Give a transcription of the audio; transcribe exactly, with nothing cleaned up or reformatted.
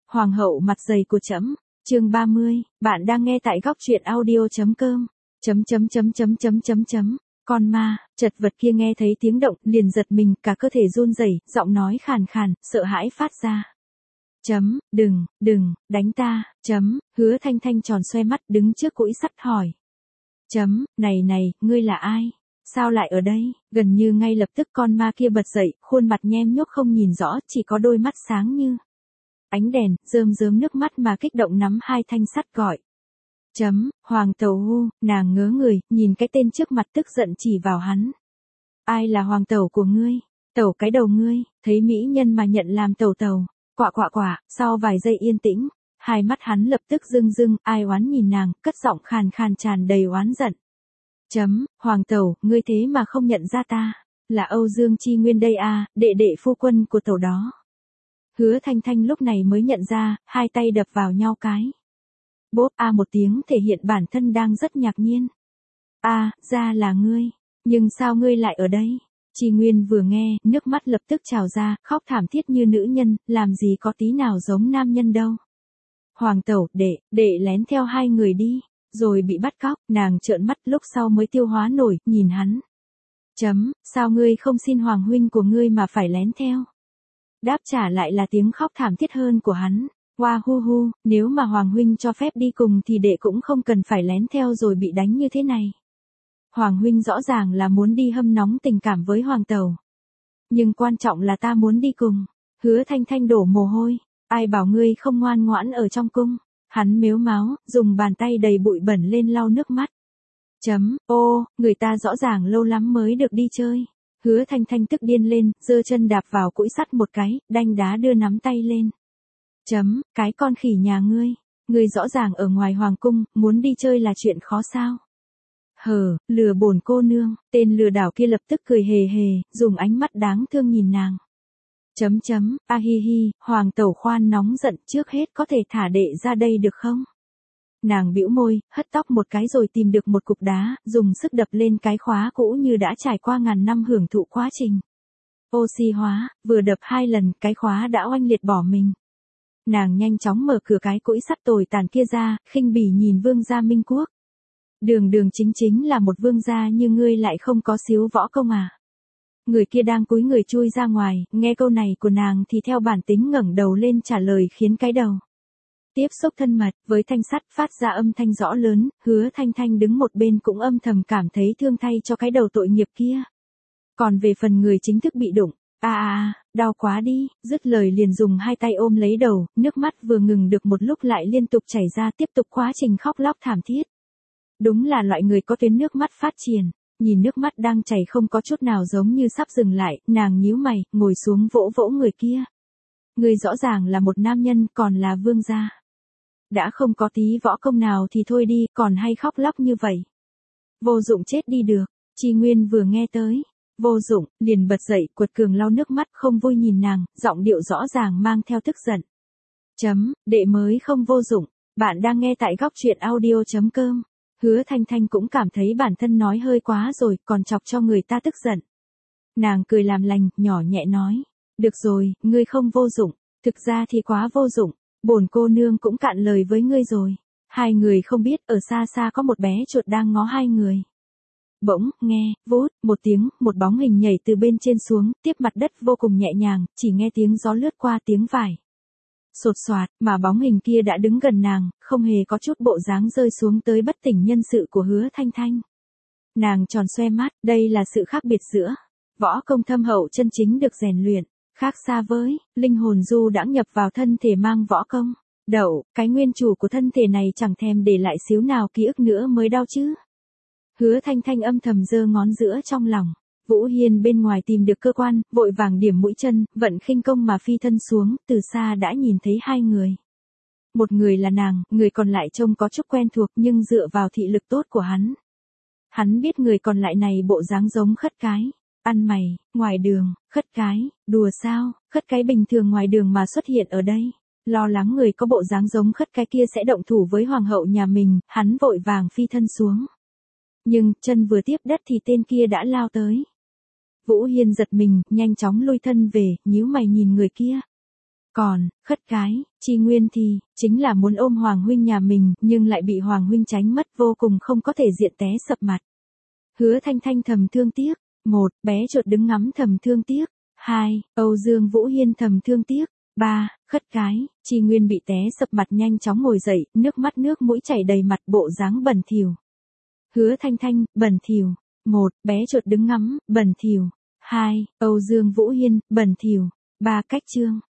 Hoàng hậu mặt dày của trẫm, chương ba mươi, bạn đang nghe tại góc truyện audio chấm com. Chấm chấm chấm chấm chấm chấm chấm. Con ma, chật vật kia nghe thấy tiếng động, liền giật mình, cả cơ thể run rẩy, giọng nói khàn khàn, sợ hãi phát ra. Chấm, đừng, đừng, đánh ta, chấm, Hứa Thanh Thanh tròn xoe mắt đứng trước cũi sắt hỏi. Chấm, này này, ngươi là ai? Sao lại ở đây? Gần như ngay lập tức con ma kia bật dậy, khuôn mặt nhem nhuốc không nhìn rõ, chỉ có đôi mắt sáng như ánh đèn, rơm rớm nước mắt mà kích động nắm hai thanh sắt gọi. Chấm, Hoàng Tẩu hu, nàng ngớ người, nhìn cái tên trước mặt tức giận chỉ vào hắn. Ai là Hoàng Tẩu của ngươi? Tẩu cái đầu ngươi, thấy mỹ nhân mà nhận làm tẩu tẩu. Quạ quạ quạ, sau vài giây yên tĩnh, hai mắt hắn lập tức rưng rưng, ai oán nhìn nàng, cất giọng khàn khàn tràn đầy oán giận. Chấm, Hoàng Tẩu, ngươi thế mà không nhận ra ta, là Âu Dương Chi Nguyên đây à, đệ đệ phu quân của tẩu đó. Hứa Thanh Thanh lúc này mới nhận ra, hai tay đập vào nhau cái. Bốp a một tiếng thể hiện bản thân đang rất ngạc nhiên. A, ra là ngươi, nhưng sao ngươi lại ở đây? Chi Nguyên vừa nghe, nước mắt lập tức trào ra, khóc thảm thiết như nữ nhân, làm gì có tí nào giống nam nhân đâu. Hoàng Tẩu, đệ, đệ lén theo hai người đi, rồi bị bắt cóc, nàng trợn mắt lúc sau mới tiêu hóa nổi, nhìn hắn. Chấm, sao ngươi không xin Hoàng huynh của ngươi mà phải lén theo? Đáp trả lại là tiếng khóc thảm thiết hơn của hắn. Hoa hu hu, nếu mà Hoàng huynh cho phép đi cùng thì đệ cũng không cần phải lén theo rồi bị đánh như thế này. Hoàng huynh rõ ràng là muốn đi hâm nóng tình cảm với Hoàng Tẩu. Nhưng quan trọng là ta muốn đi cùng. Hứa Thanh Thanh đổ mồ hôi. Ai bảo ngươi không ngoan ngoãn ở trong cung. Hắn mếu máo, dùng bàn tay đầy bụi bẩn lên lau nước mắt. Chấm, ô, người ta rõ ràng lâu lắm mới được đi chơi. Hứa Thanh Thanh tức điên lên, giơ chân đạp vào cũi sắt một cái, đanh đá đưa nắm tay lên. Chấm, cái con khỉ nhà ngươi, ngươi rõ ràng ở ngoài hoàng cung, muốn đi chơi là chuyện khó sao? Hờ, lừa bổn cô nương, tên lừa đảo kia lập tức cười hề hề, dùng ánh mắt đáng thương nhìn nàng. Chấm chấm, a hi hi, Hoàng Tẩu khoan nóng giận, trước hết có thể thả đệ ra đây được không? Nàng bĩu môi, hất tóc một cái rồi tìm được một cục đá, dùng sức đập lên cái khóa cũ như đã trải qua ngàn năm hưởng thụ quá trình oxy hóa, vừa đập hai lần, cái khóa đã oanh liệt bỏ mình. Nàng nhanh chóng mở cửa cái cũi sắt tồi tàn kia ra, khinh bỉ nhìn vương gia Minh Quốc. Đường đường chính chính là một vương gia như ngươi lại không có xíu võ công à. Người kia đang cúi người chui ra ngoài, nghe câu này của nàng thì theo bản tính ngẩng đầu lên trả lời khiến cái đầu tiếp xúc thân mật với thanh sắt phát ra âm thanh rõ lớn. Hứa Thanh Thanh đứng một bên cũng âm thầm cảm thấy thương thay cho cái đầu tội nghiệp kia. Còn về phần người chính thức bị đụng, à à, đau quá đi, dứt lời liền dùng hai tay ôm lấy đầu, nước mắt vừa ngừng được một lúc lại liên tục chảy ra, tiếp tục quá trình khóc lóc thảm thiết. Đúng là loại người có tuyến nước mắt phát triển, nhìn nước mắt đang chảy không có chút nào giống như sắp dừng lại, nàng nhíu mày, ngồi xuống vỗ vỗ người kia. Người rõ ràng là một nam nhân, còn là vương gia. Đã không có tí võ công nào thì thôi đi, còn hay khóc lóc như vậy. Vô dụng chết đi được, Chi Nguyên vừa nghe tới. Vô dụng, liền bật dậy, quật cường lau nước mắt, không vui nhìn nàng, giọng điệu rõ ràng mang theo tức giận. Chấm, đệ mới không vô dụng, bạn đang nghe tại góc truyện audio chấm com. Hứa Thanh Thanh cũng cảm thấy bản thân nói hơi quá rồi, còn chọc cho người ta tức giận. Nàng cười làm lành, nhỏ nhẹ nói. Được rồi, ngươi không vô dụng, thực ra thì quá vô dụng, bổn cô nương cũng cạn lời với ngươi rồi. Hai người không biết, ở xa xa có một bé chuột đang ngó hai người. Bỗng, nghe, vút, một tiếng, một bóng hình nhảy từ bên trên xuống, tiếp mặt đất vô cùng nhẹ nhàng, chỉ nghe tiếng gió lướt qua tiếng vải. Sột soạt, mà bóng hình kia đã đứng gần nàng, không hề có chút bộ dáng rơi xuống tới bất tỉnh nhân sự của Hứa Thanh Thanh. Nàng tròn xoe mắt, đây là sự khác biệt giữa võ công thâm hậu chân chính được rèn luyện, khác xa với linh hồn du đãng nhập vào thân thể mang võ công. Đậu, cái nguyên chủ của thân thể này chẳng thèm để lại xíu nào ký ức nữa mới đau chứ. Hứa Thanh Thanh âm thầm giơ ngón giữa trong lòng. Vũ Hiên bên ngoài tìm được cơ quan, vội vàng điểm mũi chân, vận khinh công mà phi thân xuống, từ xa đã nhìn thấy hai người. Một người là nàng, người còn lại trông có chút quen thuộc nhưng dựa vào thị lực tốt của hắn. Hắn biết người còn lại này bộ dáng giống khất cái. Ăn mày, ngoài đường, khất cái, đùa sao, khất cái bình thường ngoài đường mà xuất hiện ở đây. Lo lắng người có bộ dáng giống khất cái kia sẽ động thủ với hoàng hậu nhà mình, hắn vội vàng phi thân xuống. Nhưng, chân vừa tiếp đất thì tên kia đã lao tới. Vũ Hiên giật mình, nhanh chóng lui thân về, nhíu mày nhìn người kia. Còn, khất cái, Chi Nguyên thì, chính là muốn ôm Hoàng huynh nhà mình, nhưng lại bị Hoàng huynh tránh mất vô cùng không có thể diện té sập mặt. Hứa Thanh Thanh thầm thương tiếc. Một, bé chuột đứng ngắm thầm thương tiếc. Hai, Âu Dương Vũ Hiên thầm thương tiếc. Ba, khất cái, Chi Nguyên bị té sập mặt nhanh chóng ngồi dậy, nước mắt nước mũi chảy đầy mặt bộ dáng bẩn thỉu. Hứa Thanh Thanh, bẩn thỉu. Một, bé chuột đứng ngắm, bẩn thỉu. Hai, Âu Dương Vũ Hiên, bẩn thỉu. Ba, cách chương.